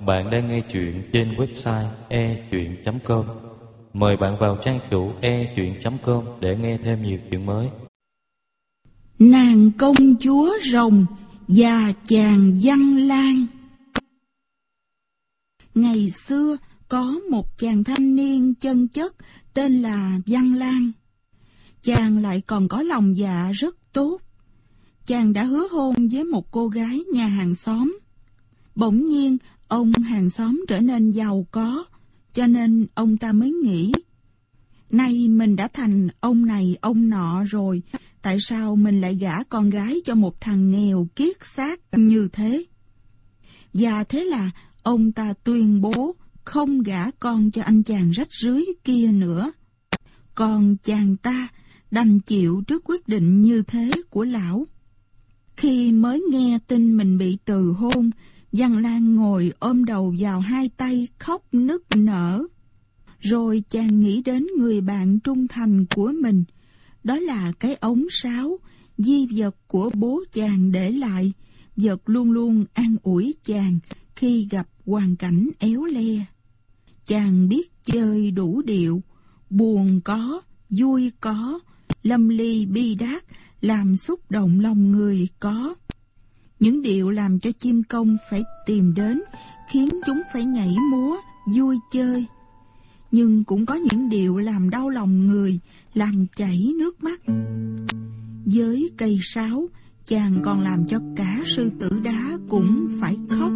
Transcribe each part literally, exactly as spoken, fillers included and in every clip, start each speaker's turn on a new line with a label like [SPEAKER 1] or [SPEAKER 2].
[SPEAKER 1] Bạn đang nghe chuyện trên website e chuyện chấm com. Mời bạn vào trang chủ e chuyện chấm com để nghe thêm nhiều chuyện mới.
[SPEAKER 2] Nàng công chúa rồng và chàng Văn Lang. Ngày xưa có một chàng thanh niên chân chất tên là Văn Lang. Chàng lại còn có lòng dạ rất tốt. Chàng đã hứa hôn với một cô gái nhà hàng xóm. Bỗng nhiên ông hàng xóm trở nên giàu có, cho nên ông ta mới nghĩ, nay mình đã thành ông này ông nọ rồi, tại sao mình lại gả con gái cho một thằng nghèo kiết xác như thế? Và thế là ông ta tuyên bố không gả con cho anh chàng rách rưới kia nữa. Còn chàng ta đành chịu trước quyết định như thế của lão. Khi mới nghe tin mình bị từ hôn, Văn Lang ngồi ôm đầu vào hai tay khóc nức nở. Rồi chàng nghĩ đến người bạn trung thành của mình, đó là cái ống sáo, di vật của bố chàng để lại, vật luôn luôn an ủi chàng khi gặp hoàn cảnh éo le. Chàng biết chơi đủ điệu, buồn có, vui có, lâm ly bi đát, làm xúc động lòng người có. Những điệu làm cho chim công phải tìm đến, khiến chúng phải nhảy múa, vui chơi. Nhưng cũng có những điệu làm đau lòng người, làm chảy nước mắt. Với cây sáo, chàng còn làm cho cả sư tử đá cũng phải khóc.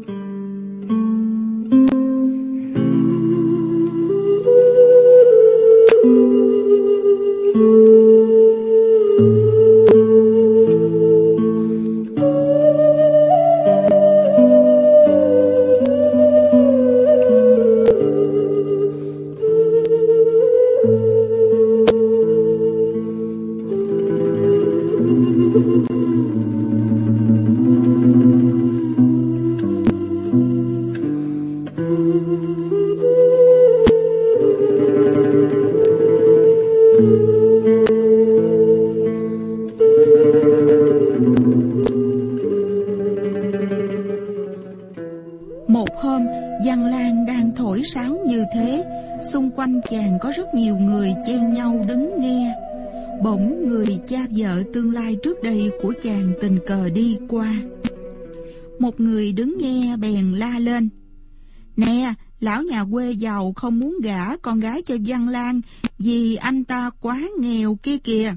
[SPEAKER 2] Một hôm, Văn Lang đang thổi sáo như thế, xung quanh chàng có rất nhiều người chen nhau đứng nghe. Bỗng người cha vợ tương lai trước đây của chàng tình cờ đi qua. Một người đứng nghe bèn la lên: "Nè, lão nhà quê giàu không muốn gả con gái cho Văn Lang vì anh ta quá nghèo kia kìa."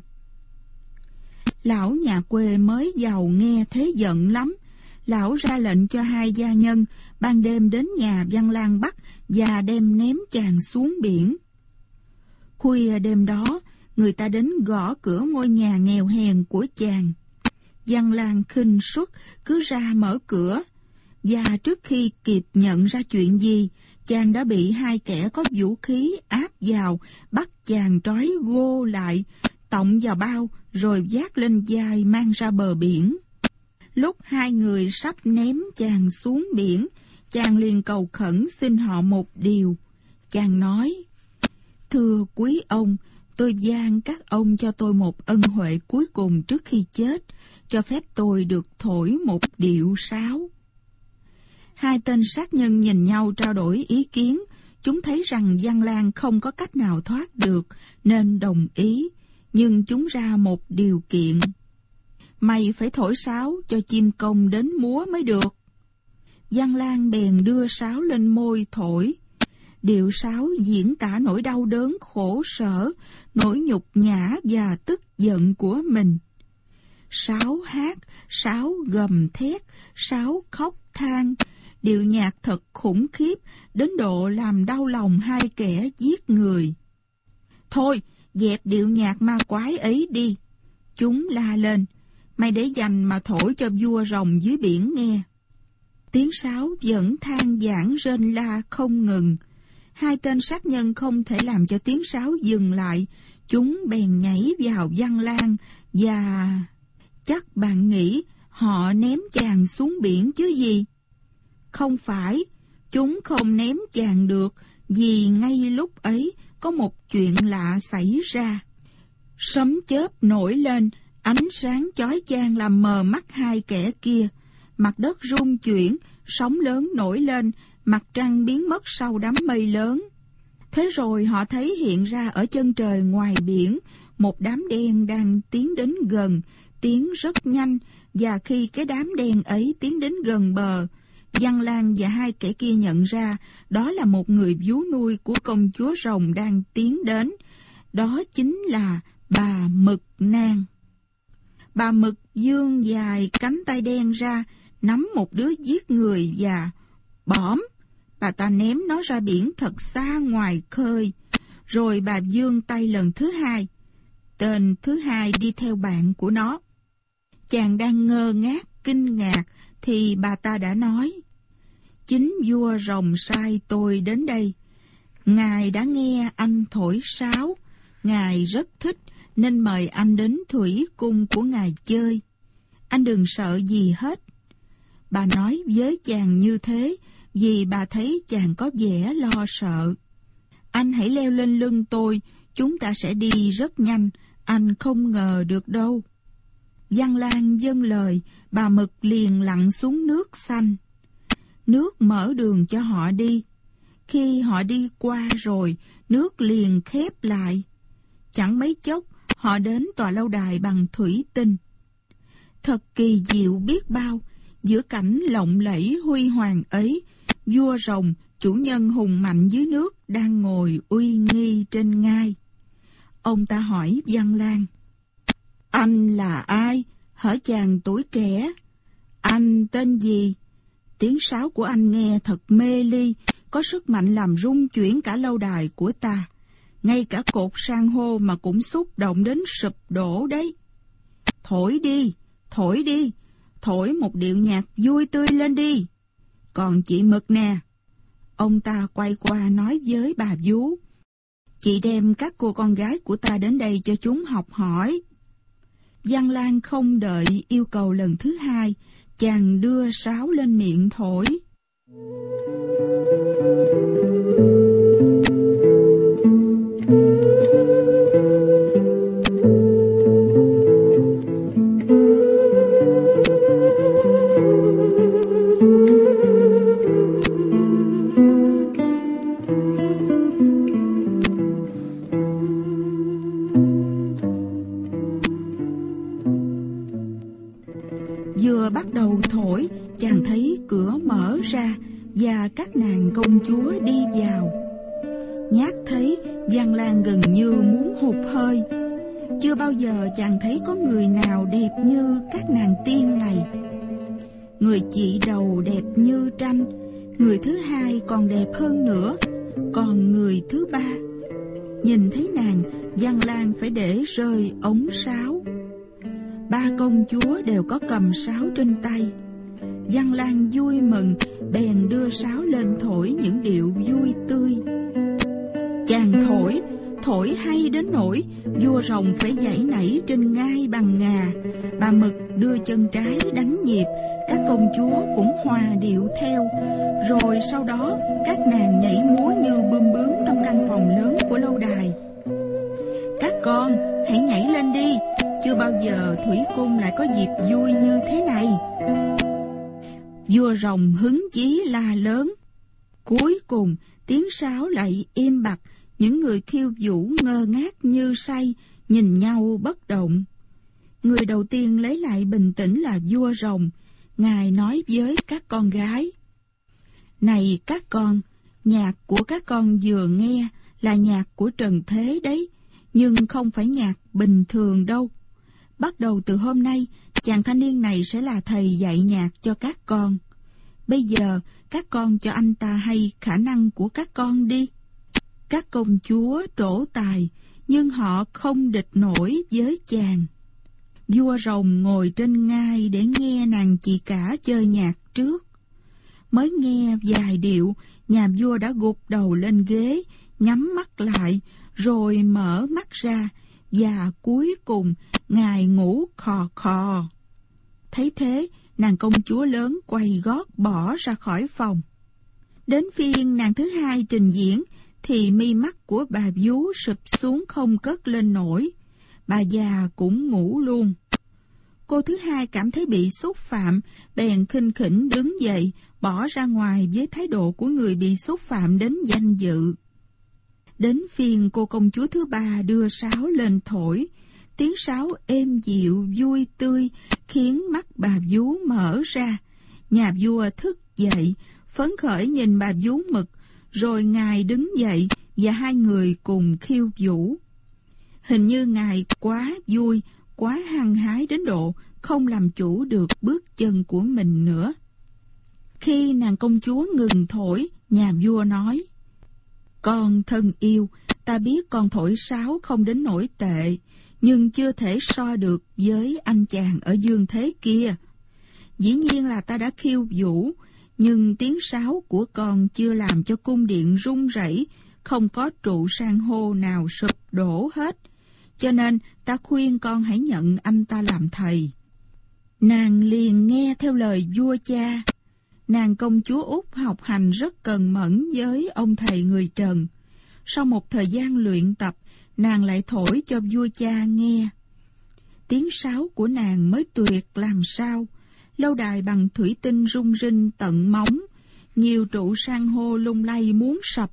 [SPEAKER 2] Lão nhà quê mới giàu nghe thế giận lắm. Lão ra lệnh cho hai gia nhân ban đêm đến nhà Văn Lang bắt và đem ném chàng xuống biển. Khuya đêm đó, người ta đến gõ cửa ngôi nhà nghèo hèn của chàng. Văn Lang khinh suất cứ ra mở cửa, và trước khi kịp nhận ra chuyện gì, chàng đã bị hai kẻ có vũ khí áp vào, bắt chàng trói gô lại, tọng vào bao rồi vác lên vai mang ra bờ biển. Lúc hai người sắp ném chàng xuống biển, chàng liền cầu khẩn xin họ một điều. Chàng nói: "Thưa quý ông, tôi van các ông cho tôi một ân huệ cuối cùng trước khi chết, cho phép tôi được thổi một điệu sáo." Hai tên sát nhân nhìn nhau trao đổi ý kiến. Chúng thấy rằng Văn Lang không có cách nào thoát được, nên đồng ý. Nhưng chúng ra một điều kiện: "Mày phải thổi sáo cho chim công đến múa mới được." Văn Lang bèn đưa sáo lên môi thổi. Điệu sáo diễn tả nỗi đau đớn khổ sở, nỗi nhục nhã và tức giận của mình. Sáo hát, sáo gầm thét, sáo khóc than. Điệu nhạc thật khủng khiếp, đến độ làm đau lòng hai kẻ giết người. "Thôi, dẹp điệu nhạc ma quái ấy đi," chúng la lên. "Mày để dành mà thổi cho vua rồng dưới biển nghe." Tiếng sáo vẫn than vãn rên la không ngừng. Hai tên sát nhân không thể làm cho tiếng sáo dừng lại. Chúng bèn nhảy vào Văn Lang và... Chắc bạn nghĩ họ ném chàng xuống biển chứ gì? Không phải, chúng không ném chàng được, vì ngay lúc ấy có một chuyện lạ xảy ra. Sấm chớp nổi lên, ánh sáng chói chang làm mờ mắt hai kẻ kia. Mặt đất rung chuyển, sóng lớn nổi lên, mặt trăng biến mất sau đám mây lớn. Thế rồi họ thấy hiện ra ở chân trời ngoài biển, một đám đen đang tiến đến gần, tiến rất nhanh, và khi cái đám đen ấy tiến đến gần bờ, Văn Lang và hai kẻ kia nhận ra đó là một người vú nuôi của công chúa rồng đang tiến đến. Đó chính là bà Mực Nang. Bà Mực vươn dài cánh tay đen ra, nắm một đứa giết người và bõm, bà ta ném nó ra biển thật xa ngoài khơi. Rồi bà vươn tay lần thứ hai. Tên thứ hai đi theo bạn của nó. Chàng đang ngơ ngác, kinh ngạc, thì bà ta đã nói: chính vua rồng sai tôi đến đây. Ngài đã nghe anh thổi sáo, ngài rất thích nên mời anh đến thủy cung của ngài chơi. Anh đừng sợ gì hết. Bà nói với chàng như thế vì bà thấy chàng có vẻ lo sợ. Anh hãy leo lên lưng tôi, chúng ta sẽ đi rất nhanh, anh không ngờ được đâu. Văn Lang vâng lời, bà Mực liền lặn xuống nước xanh. Nước mở đường cho họ đi. Khi họ đi qua rồi, nước liền khép lại. Chẳng mấy chốc, họ đến tòa lâu đài bằng thủy tinh. Thật kỳ diệu biết bao, giữa cảnh lộng lẫy huy hoàng ấy, vua rồng, chủ nhân hùng mạnh dưới nước, đang ngồi uy nghi trên ngai. Ông ta hỏi Văn Lang: anh là ai? Hỡi chàng tuổi trẻ, anh tên gì? Tiếng sáo của anh nghe thật mê ly, có sức mạnh làm rung chuyển cả lâu đài của ta. Ngay cả cột san hô mà cũng xúc động đến sụp đổ đấy. Thổi đi, thổi đi, thổi một điệu nhạc vui tươi lên đi. Còn chị Mực nè. Ông ta quay qua nói với bà vú: chị đem các cô con gái của ta đến đây cho chúng học hỏi. Văn Lang không đợi yêu cầu lần thứ hai, chàng đưa sáo lên miệng thổi. Vừa bắt đầu thổi, chàng thấy cửa mở ra và các nàng công chúa đi vào. Nhát thấy, Văn Lang gần như muốn hụt hơi. Chưa bao giờ chàng thấy có người nào đẹp như các nàng tiên này. Người chị đầu đẹp như tranh, người thứ hai còn đẹp hơn nữa, còn người thứ ba. Nhìn thấy nàng, Văn Lang phải để rơi ống sáo. Ba công chúa đều có cầm sáo trên tay. Văn Lang vui mừng, bèn đưa sáo lên thổi những điệu vui tươi. Chàng thổi, thổi hay đến nỗi vua rồng phải giãy nảy trên ngai bằng ngà. Bà Mực đưa chân trái đánh nhịp, các công chúa cũng hòa điệu theo. Rồi sau đó các nàng nhảy múa như bươm bướm trong căn phòng lớn của lâu đài. Các con hãy nhảy lên đi, chưa bao giờ thủy cung lại có dịp vui như thế này. Vua rồng hứng chí la lớn. Cuối cùng tiếng sáo lại im bặt. Những người khiêu vũ ngơ ngác như say, nhìn nhau bất động. Người đầu tiên lấy lại bình tĩnh là vua rồng. Ngài nói với các con gái: này các con, nhạc của các con vừa nghe là nhạc của trần thế đấy, nhưng không phải nhạc bình thường đâu. Bắt đầu từ hôm nay, chàng thanh niên này sẽ là thầy dạy nhạc cho các con. Bây giờ, các con cho anh ta hay khả năng của các con đi. Các công chúa trổ tài, nhưng họ không địch nổi với chàng. Vua rồng ngồi trên ngai để nghe nàng chị cả chơi nhạc trước. Mới nghe vài điệu, nhà vua đã gục đầu lên ghế, nhắm mắt lại, rồi mở mắt ra, và cuối cùng ngài ngủ khò khò. Thấy thế, nàng công chúa lớn quay gót bỏ ra khỏi phòng. Đến phiên nàng thứ hai trình diễn, thì mi mắt của bà vú sụp xuống không cất lên nổi. Bà già cũng ngủ luôn. Cô thứ hai cảm thấy bị xúc phạm, bèn khinh khỉnh đứng dậy, bỏ ra ngoài với thái độ của người bị xúc phạm đến danh dự. Đến phiên cô công chúa thứ ba đưa sáo lên thổi. Tiếng sáo êm dịu, vui tươi, khiến mắt bà vú mở ra. Nhà vua thức dậy, phấn khởi nhìn bà vú Mực, rồi ngài đứng dậy và hai người cùng khiêu vũ. Hình như ngài quá vui, quá hăng hái đến độ không làm chủ được bước chân của mình nữa. Khi nàng công chúa ngừng thổi, nhà vua nói: Con thân yêu, ta biết con thổi sáo không đến nỗi tệ, nhưng chưa thể so được với anh chàng ở dương thế kia. Dĩ nhiên là ta đã khiêu vũ, nhưng tiếng sáo của con chưa làm cho cung điện rung rẩy, không có trụ san hô nào sụp đổ hết. Cho nên ta khuyên con hãy nhận anh ta làm thầy. Nàng liền nghe theo lời vua cha. Nàng công chúa Úc học hành rất cần mẫn với ông thầy người Trần. Sau một thời gian luyện tập, nàng lại thổi cho vua cha nghe. Tiếng sáo của nàng mới tuyệt làm sao. Lâu đài bằng thủy tinh rung rinh tận móng, nhiều trụ san hô lung lay muốn sập.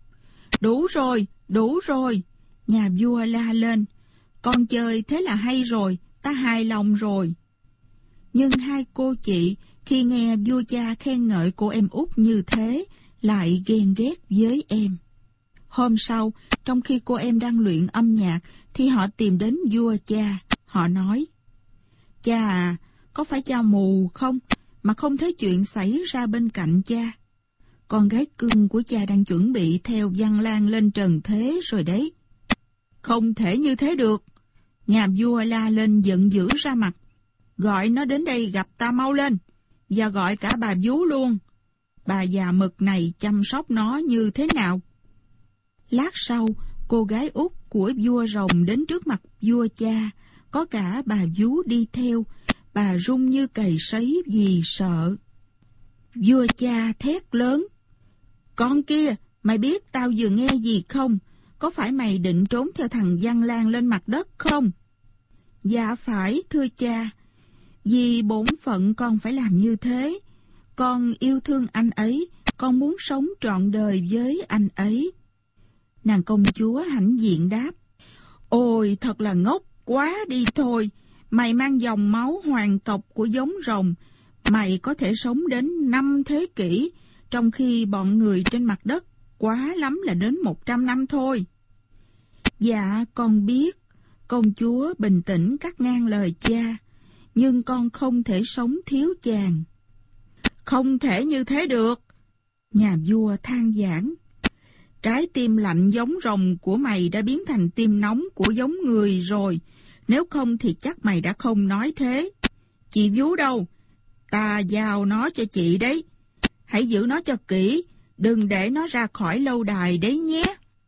[SPEAKER 2] Đủ rồi, đủ rồi, nhà vua la lên. Con chơi thế là hay rồi, ta hài lòng rồi. Nhưng hai cô chị khi nghe vua cha khen ngợi cô em út như thế, lại ghen ghét với em. Hôm sau, trong khi cô em đang luyện âm nhạc, thì họ tìm đến vua cha. Họ nói: Cha à, có phải cha mù không, mà không thấy chuyện xảy ra bên cạnh cha? Con gái cưng của cha đang chuẩn bị theo Văn Lang lên trần thế rồi đấy. Không thể như thế được. Nhà vua la lên giận dữ ra mặt. Gọi nó đến đây gặp ta mau lên, và gọi cả bà vú luôn. Bà già Mực này chăm sóc nó như thế nào? Lát sau, cô gái út của vua rồng đến trước mặt vua cha, có cả bà vú đi theo. Bà run như cầy sấy vì sợ. Vua cha thét lớn: Con kia, mày biết tao vừa nghe gì không? Có phải mày định trốn theo thằng Văn Lang lên mặt đất không? Dạ phải, thưa cha. Vì bổn phận con phải làm như thế. Con yêu thương anh ấy, con muốn sống trọn đời với anh ấy. Nàng công chúa hãnh diện đáp: Ôi, thật là ngốc quá đi thôi. Mày mang dòng máu hoàng tộc của giống rồng. Mày có thể sống đến năm thế kỷ, trong khi bọn người trên mặt đất quá lắm là đến một trăm năm thôi. Dạ, con biết. Công chúa bình tĩnh cắt ngang lời cha. Nhưng con không thể sống thiếu chàng. Không thể như thế được. Nhà vua than vãn. Trái tim lạnh giống rồng của mày đã biến thành tim nóng của giống người rồi. Nếu không thì chắc mày đã không nói thế. Chị vú đâu? Ta giao nó cho chị đấy. Hãy giữ nó cho kỹ, đừng để nó ra khỏi lâu đài đấy nhé.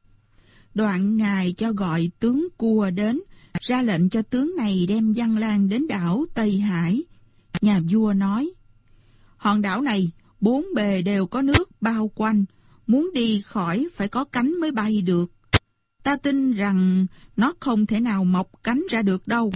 [SPEAKER 2] Đoạn ngài cho gọi tướng Cua đến, ra lệnh cho tướng này đem Văn Lang đến đảo Tây Hải. Nhà vua nói: Hòn đảo này bốn bề đều có nước bao quanh, muốn đi khỏi phải có cánh mới bay được. Ta tin rằng nó không thể nào mọc cánh ra được đâu.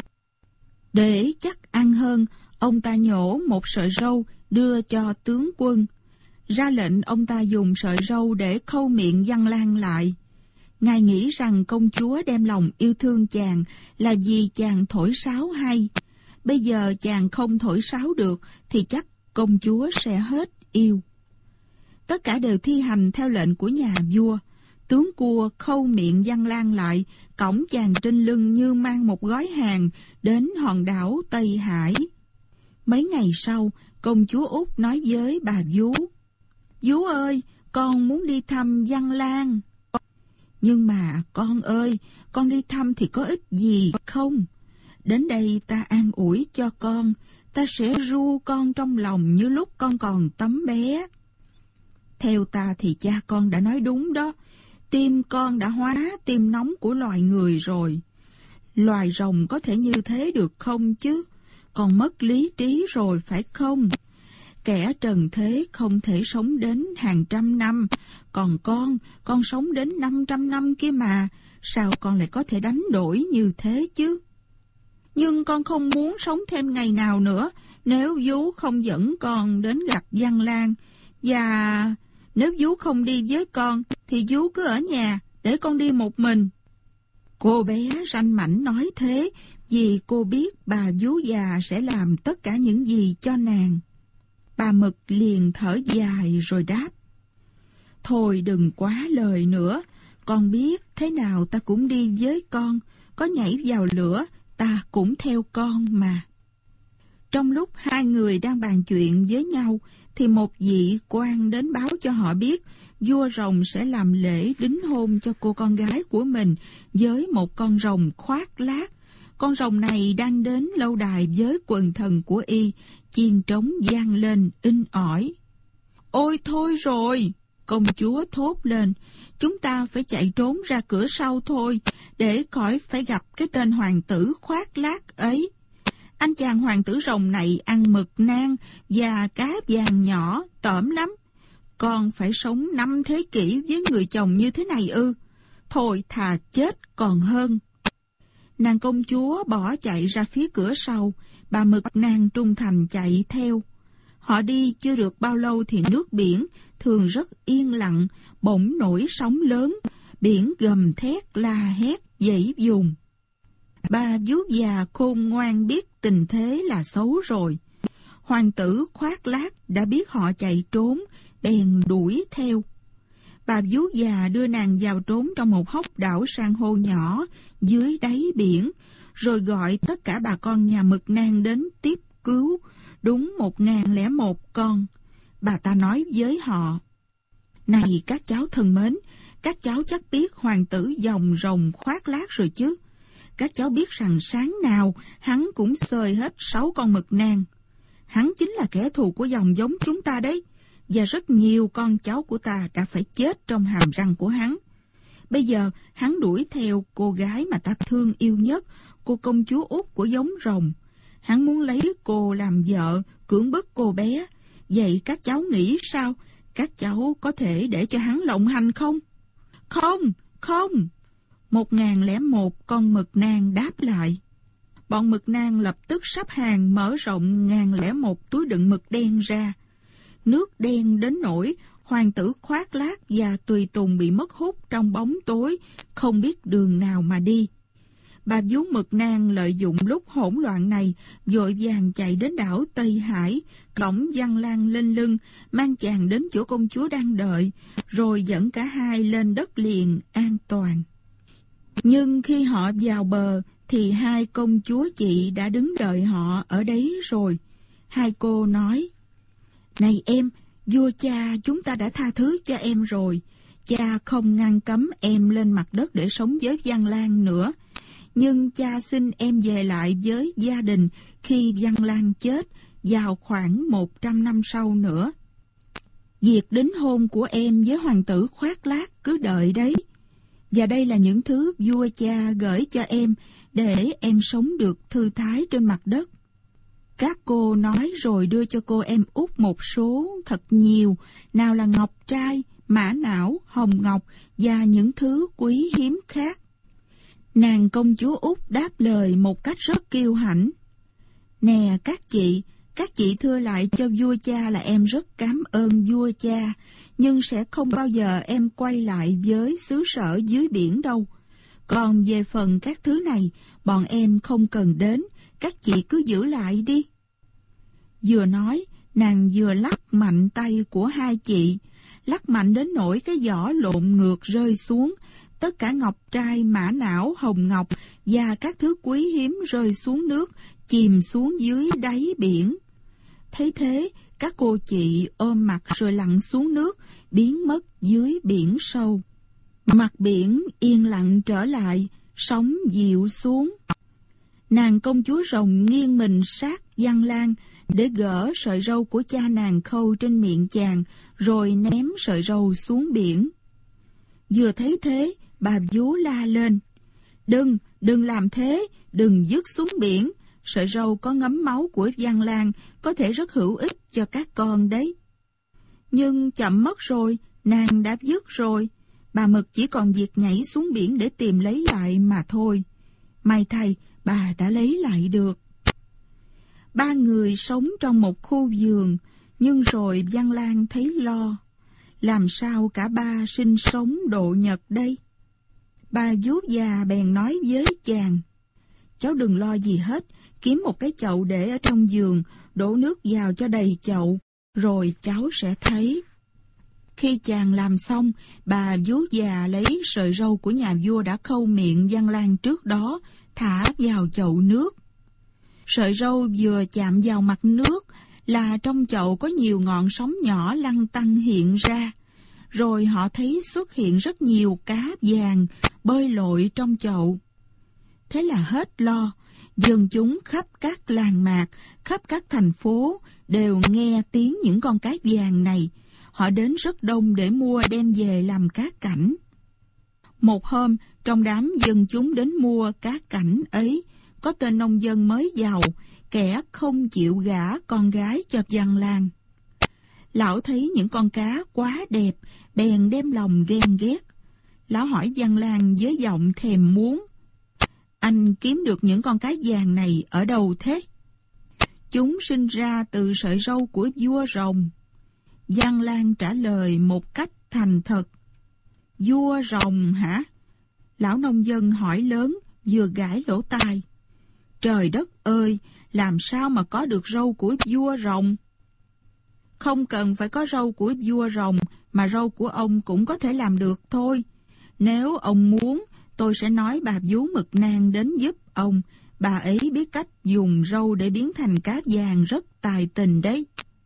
[SPEAKER 2] Để chắc ăn hơn, ông ta nhổ một sợi râu đưa cho tướng quân, ra lệnh ông ta dùng sợi râu để khâu miệng Văn Lang lại. Ngài nghĩ rằng công chúa đem lòng yêu thương chàng là vì chàng thổi sáo hay. Bây giờ chàng không thổi sáo được thì chắc công chúa sẽ hết yêu. Tất cả đều thi hành theo lệnh của nhà vua. Tướng Cua khâu miệng Văn Lang lại, cõng chàng trên lưng như mang một gói hàng đến hòn đảo Tây Hải. Mấy ngày sau, công chúa Úc nói với bà vú: Vú ơi, con muốn đi thăm Văn Lang. Nhưng mà con ơi, con đi thăm thì có ích gì không? Đến đây ta an ủi cho con, ta sẽ ru con trong lòng như lúc con còn tấm bé. Theo ta thì cha con đã nói đúng đó. Tim con đã hóa tim nóng của loài người rồi. Loài rồng có thể như thế được không chứ? Con mất lý trí rồi phải không? Kẻ trần thế không thể sống đến hàng trăm năm. Còn con, con sống đến năm trăm năm kia mà. Sao con lại có thể đánh đổi như thế chứ? Nhưng con không muốn sống thêm ngày nào nữa nếu vú không dẫn con đến gặp Văn Lang. Và nếu vú không đi với con thì vú cứ ở nhà để con đi một mình. Cô bé ranh mãnh nói thế vì cô biết bà vú già sẽ làm tất cả những gì cho nàng. Bà Mực liền thở dài rồi đáp: Thôi đừng quá lời nữa, con biết thế nào ta cũng đi với con, có nhảy vào lửa ta cũng theo con mà. Trong lúc hai người đang bàn chuyện với nhau thì một vị quan đến báo cho họ biết vua rồng sẽ làm lễ đính hôn cho cô con gái của mình với một con rồng khoác lác. Con rồng này đang đến lâu đài với quần thần của y, chiên trống vang lên inh ỏi. Ôi thôi rồi, công chúa thốt lên, chúng ta phải chạy trốn ra cửa sau thôi, để khỏi phải gặp cái tên hoàng tử khoác lác ấy. Anh chàng hoàng tử rồng này ăn mực nang và cá vàng nhỏ, tởm lắm. Con phải sống năm thế kỷ với người chồng như thế này ư? Thôi thà chết còn hơn. Nàng công chúa bỏ chạy ra phía cửa sau, bà Mực Nang trung thành chạy theo. Họ đi chưa được bao lâu thì nước biển thường rất yên lặng, bỗng nổi sóng lớn, biển gầm thét la hét dãy vùng. Bà vú già khôn ngoan biết tình thế là xấu rồi. Hoàng tử khoác lác đã biết họ chạy trốn, bèn đuổi theo. Bà vú già đưa nàng vào trốn trong một hốc đảo san hô nhỏ dưới đáy biển, rồi gọi tất cả bà con nhà Mực Nang đến tiếp cứu, đúng một ngàn lẻ một con. Bà ta nói với họ: Này các cháu thân mến, các cháu chắc biết hoàng tử dòng rồng khoác lác rồi chứ. Các cháu biết rằng sáng nào hắn cũng xơi hết sáu con mực nang. Hắn chính là kẻ thù của dòng giống chúng ta đấy, và rất nhiều con cháu của ta đã phải chết trong hàm răng của hắn. Bây giờ hắn đuổi theo cô gái mà ta thương yêu nhất, cô công chúa út của giống rồng. Hắn muốn lấy cô làm vợ, cưỡng bức cô bé. Vậy các cháu nghĩ sao? Các cháu có thể để cho hắn lộng hành không? Không, không. Một ngàn lẻ một con mực nang đáp lại. Bọn mực nang lập tức sắp hàng mở rộng ngàn lẻ một túi đựng mực đen ra. Nước đen đến nỗi hoàng tử khoác lác và tùy tùng bị mất hút trong bóng tối, không biết đường nào mà đi. Bà vú Mực Nang lợi dụng lúc hỗn loạn này, vội vàng chạy đến đảo Tây Hải, cõng Văn Lang lên lưng, mang chàng đến chỗ công chúa đang đợi, rồi dẫn cả hai lên đất liền an toàn. Nhưng khi họ vào bờ, thì hai công chúa chị đã đứng đợi họ ở đấy rồi. Hai cô nói: Này em, vua cha chúng ta đã tha thứ cho em rồi. Cha không ngăn cấm em lên mặt đất để sống với Văn Lang nữa. Nhưng cha xin em về lại với gia đình khi Văn Lang chết vào khoảng một trăm năm sau nữa. Việc đính hôn của em với hoàng tử khoác lác cứ đợi đấy. Và đây là những thứ vua cha gửi cho em để em sống được thư thái trên mặt đất. Các cô nói rồi đưa cho cô em út một số thật nhiều, nào là ngọc trai, mã não, hồng ngọc và những thứ quý hiếm khác. Nàng công chúa út đáp lời một cách rất kiêu hãnh. Nè các chị, các chị thưa lại cho vua cha là em rất cảm ơn vua cha, nhưng sẽ không bao giờ em quay lại với xứ sở dưới biển đâu. Còn về phần các thứ này, bọn em không cần đến, các chị cứ giữ lại đi. Vừa nói, nàng vừa lắc mạnh tay của hai chị, lắc mạnh đến nỗi cái giỏ lộn ngược rơi xuống, tất cả ngọc trai, mã não, hồng ngọc và các thứ quý hiếm rơi xuống nước, chìm xuống dưới đáy biển. Thấy thế, các cô chị ôm mặt rồi lặn xuống nước, biến mất dưới biển sâu. Mặt biển yên lặng trở lại, sóng dịu xuống. Nàng công chúa rồng nghiêng mình sát Văn Lang để gỡ sợi râu của cha nàng khâu trên miệng chàng, rồi ném sợi râu xuống biển. Vừa thấy thế, bà vú la lên: Đừng, đừng làm thế, đừng vứt xuống biển. Sợi râu có ngấm máu của Văn Lang có thể rất hữu ích cho các con đấy. Nhưng chậm mất rồi, nàng đã vứt rồi. Bà Mực chỉ còn việc nhảy xuống biển để tìm lấy lại mà thôi. May thay, bà bà đã lấy lại được. Ba người sống trong một khu vườn, nhưng rồi Văn Lang thấy lo. Làm sao cả ba sinh sống độ nhật đây? Bà vú già bèn nói với chàng: cháu đừng lo gì hết, kiếm một cái chậu để ở trong vườn, đổ nước vào cho đầy chậu, rồi cháu sẽ thấy. Khi chàng làm xong, bà vú già lấy sợi râu của nhà vua đã khâu miệng Văn Lang trước đó, thả vào chậu nước. Sợi râu vừa chạm vào mặt nước là trong chậu có nhiều ngọn sóng nhỏ lăn tăn hiện ra, rồi họ thấy xuất hiện rất nhiều cá vàng bơi lội trong chậu. Thế là hết lo, dân chúng khắp các làng mạc, khắp các thành phố đều nghe tiếng những con cá vàng này. Họ đến rất đông để mua đem về làm cá cảnh. Một hôm, trong đám dân chúng đến mua cá cảnh ấy, có tên nông dân mới giàu, kẻ không chịu gả con gái cho Văn Lang. Lão thấy những con cá quá đẹp, bèn đem lòng ghen ghét. Lão hỏi Văn Lang với giọng thèm muốn: anh kiếm được những con cá vàng này ở đâu thế? Chúng sinh ra từ sợi râu của vua rồng. Văn Lang trả lời một cách thành thật. Vua rồng hả? Lão nông dân hỏi lớn, vừa gãi lỗ tai. Trời đất ơi, làm sao mà có được râu của vua rồng? Không cần phải có râu của vua rồng, mà râu của ông cũng có thể làm được thôi. Nếu ông muốn, tôi sẽ nói bà vú Mực Nang đến giúp ông. Bà ấy biết cách dùng râu để biến thành cá vàng rất tài tình đấy.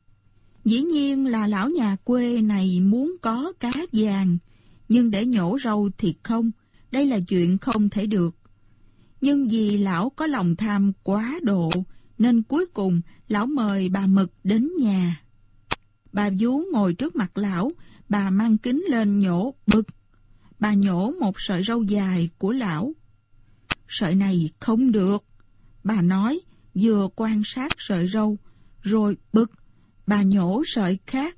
[SPEAKER 2] Dĩ nhiên là lão nhà quê này muốn có cá vàng, nhưng để nhổ râu thì không, đây là chuyện không thể được. Nhưng vì lão có lòng tham quá độ, nên cuối cùng lão mời bà Mực đến nhà. Bà vú ngồi trước mặt lão, bà mang kính lên nhổ bực. Bà nhổ một sợi râu dài của lão. Sợi này không được, bà nói, vừa quan sát sợi râu, rồi bực, bà nhổ sợi khác.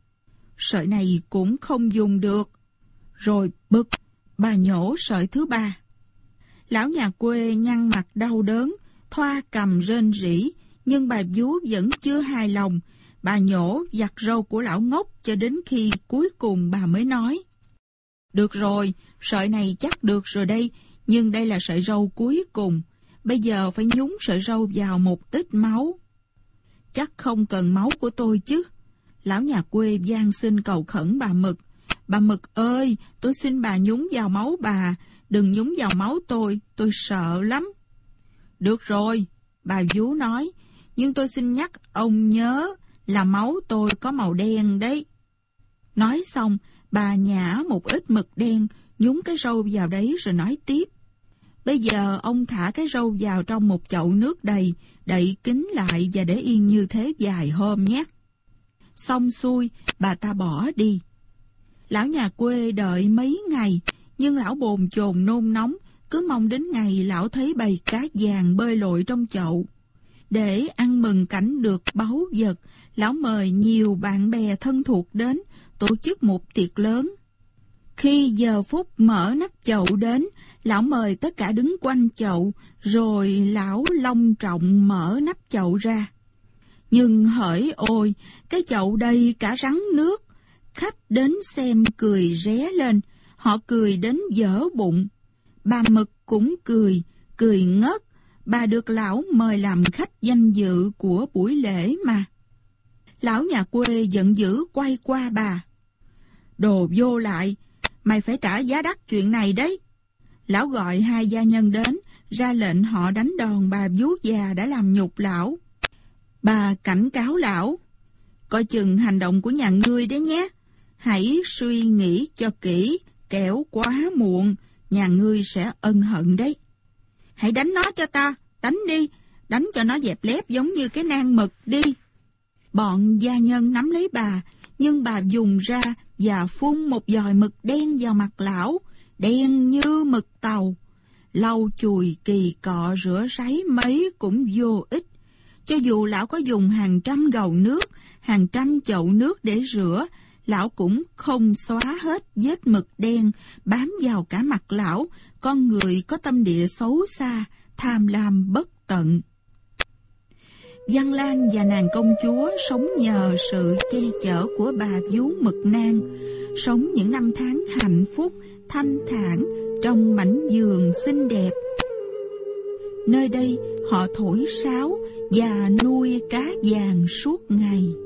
[SPEAKER 2] Sợi này cũng không dùng được, rồi bực, bà nhổ sợi thứ ba. Lão nhà quê nhăn mặt đau đớn, thoa cằm rên rỉ, nhưng bà vú vẫn chưa hài lòng. Bà nhổ giặt râu của lão ngốc cho đến khi cuối cùng bà mới nói: được rồi, sợi này chắc được rồi đây, nhưng đây là sợi râu cuối cùng. Bây giờ phải nhúng sợi râu vào một ít máu. Chắc không cần máu của tôi chứ? Lão nhà quê van xin cầu khẩn bà Mực. Bà Mực ơi, tôi xin bà nhúng vào máu bà, đừng nhúng vào máu tôi, tôi sợ lắm. Được rồi, bà vú nói, nhưng tôi xin nhắc ông nhớ là máu tôi có màu đen đấy. Nói xong, bà nhả một ít mực đen, nhúng cái râu vào đấy rồi nói tiếp. Bây giờ ông thả cái râu vào trong một chậu nước đầy, đậy kín lại và để yên như thế vài hôm nhé. Xong xuôi, bà ta bỏ đi. Lão nhà quê đợi mấy ngày, nhưng lão bồn chồn nôn nóng, cứ mong đến ngày lão thấy bầy cá vàng bơi lội trong chậu. Để ăn mừng cảnh được báu vật, lão mời nhiều bạn bè thân thuộc đến, tổ chức một tiệc lớn. Khi giờ phút mở nắp chậu đến, lão mời tất cả đứng quanh chậu, rồi lão long trọng mở nắp chậu ra. Nhưng hỡi ôi, cái chậu đầy cả rắn nước. Khách đến xem cười ré lên, họ cười đến dở bụng. Bà Mực cũng cười, cười ngất, bà được lão mời làm khách danh dự của buổi lễ mà. Lão nhà quê giận dữ quay qua bà. Đồ vô lại, mày phải trả giá đắt chuyện này đấy. Lão gọi hai gia nhân đến, ra lệnh họ đánh đòn bà vú già đã làm nhục lão. Bà cảnh cáo lão, coi chừng hành động của nhà ngươi đấy nhé. Hãy suy nghĩ cho kỹ, kẻo quá muộn, nhà ngươi sẽ ân hận đấy. Hãy đánh nó cho ta, đánh đi, đánh cho nó dẹp lép giống như cái nang mực đi. Bọn gia nhân nắm lấy bà, nhưng bà dùng ra và phun một giòi mực đen vào mặt lão, đen như mực tàu. Lau chùi kỳ cọ rửa ráy mấy cũng vô ích. Cho dù lão có dùng hàng trăm gầu nước, hàng trăm chậu nước để rửa, lão cũng không xóa hết vết mực đen bám vào cả mặt lão. Con người có tâm địa xấu xa, tham lam bất tận. Văn Lang và nàng công chúa sống nhờ sự che chở của bà vú Mực Nang, sống những năm tháng hạnh phúc, thanh thản trong mảnh vườn xinh đẹp. Nơi đây họ thổi sáo và nuôi cá vàng suốt ngày.